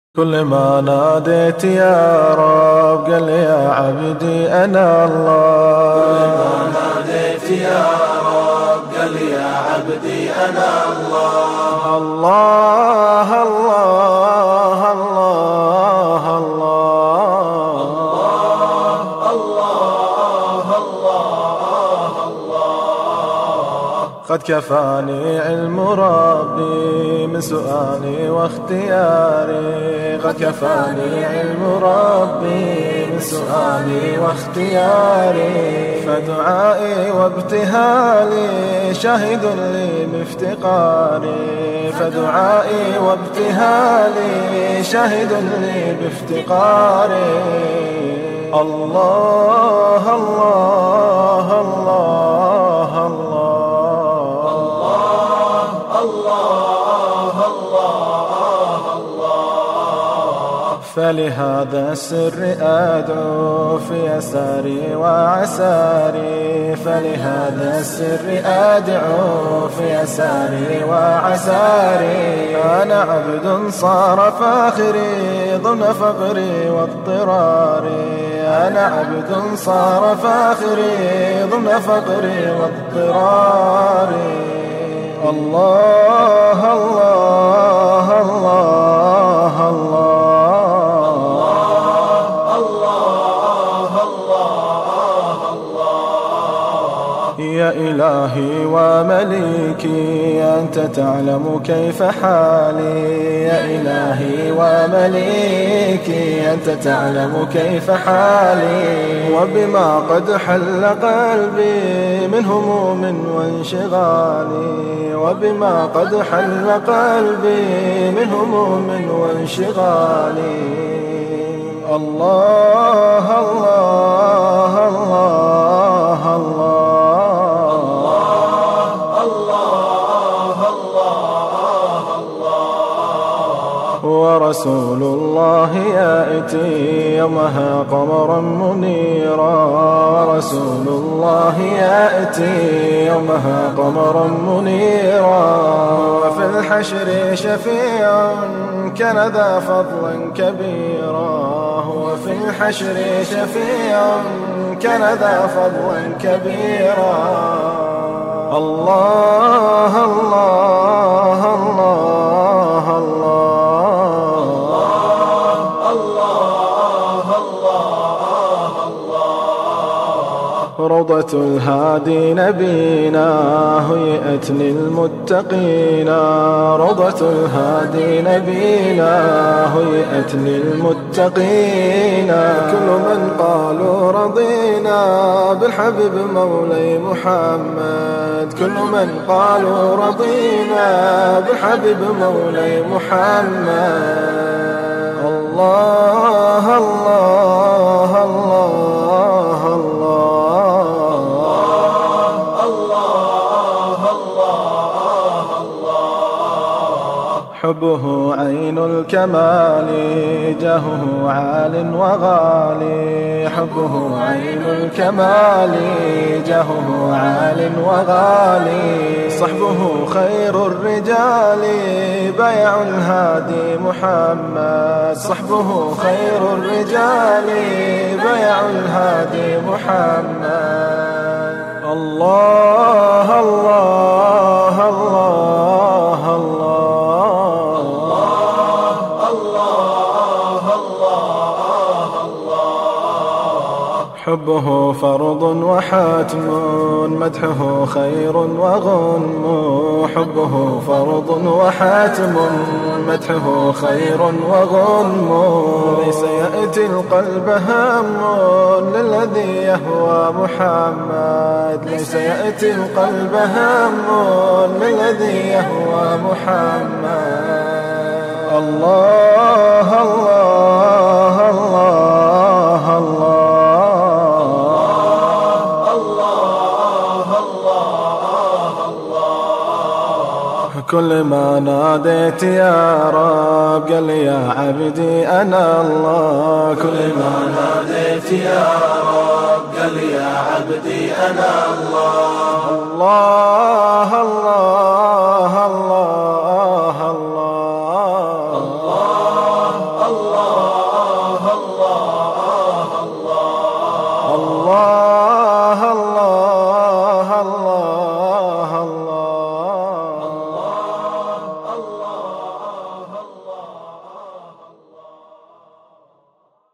كل ما ناديت يا رب قال يا عبدي أنا الله. كل ما ناديت يا رب قال يا عبدي أنا الله. الله الله الله الله الله الله. قد كفاني علم ربي من سؤالي واختياري. قد كفاني علم ربي من سؤالي واختياري. فدعائي وابتهالي شاهد لي بافتقاري. فدعائي وابتهالي شاهد لي بافتقاري. الله الله الله الله فلهذا السر أدعو في يساري وعساري. فلهذا السر أدعو في يساري وعساري. أنا عبد صار فاخري ضمن فقري واضطراري. أنا عبد صار فاخري ضمن فقري واضطراري. الله الله الله الله يا إلهي ومليكي أنت تعلم كيف حالي. يا إلهي ومليكي أنت تعلم كيف حالي. وبما قد حل قلبي من هموم وانشغالي. وبما قد حل قلبي من هموم وانشغالي. الله الله الله الله ورسول الله يأتي يومها قمرا منيرا. ورسول الله يأتي يومها قمرا منيرا. وفي الحشر شفيع كان ذا فضلا كبيرا. وفي الحشر شفيع كان ذا فضلا كبيرا. الله الله الله الله روضة الهادي نبينا هيئت للمتقين. روضة الهادي نبينا هيئت للمتقين. كل من قالوا رضينا بالحبيب مولاي محمد. كل من قالوا رضينا بالحبيب مولاي محمد. الله الله الله الله حبه عين الكمال جاهه عال وغالي. حبه عين الكمال جاهه عال وغالي. صحبه خير الرجال بايع الهادي محمد. صحبه خير الرجال بايع الهادي محمد. الله الله الله الله حبه فرض وحتم مدحه خير وغنم. حبه فرض وحتم مدحه خير وغنم. ليس يأتي القلب هم للذي يهوى محمد. ليس يأتي القلب هم للذي يهوى محمد. الله الله الله الله كل ما ناديت يا رب قال يا عبدي أنا الله. كل ما ناديت يا رب قال يا عبدي أنا الله. الله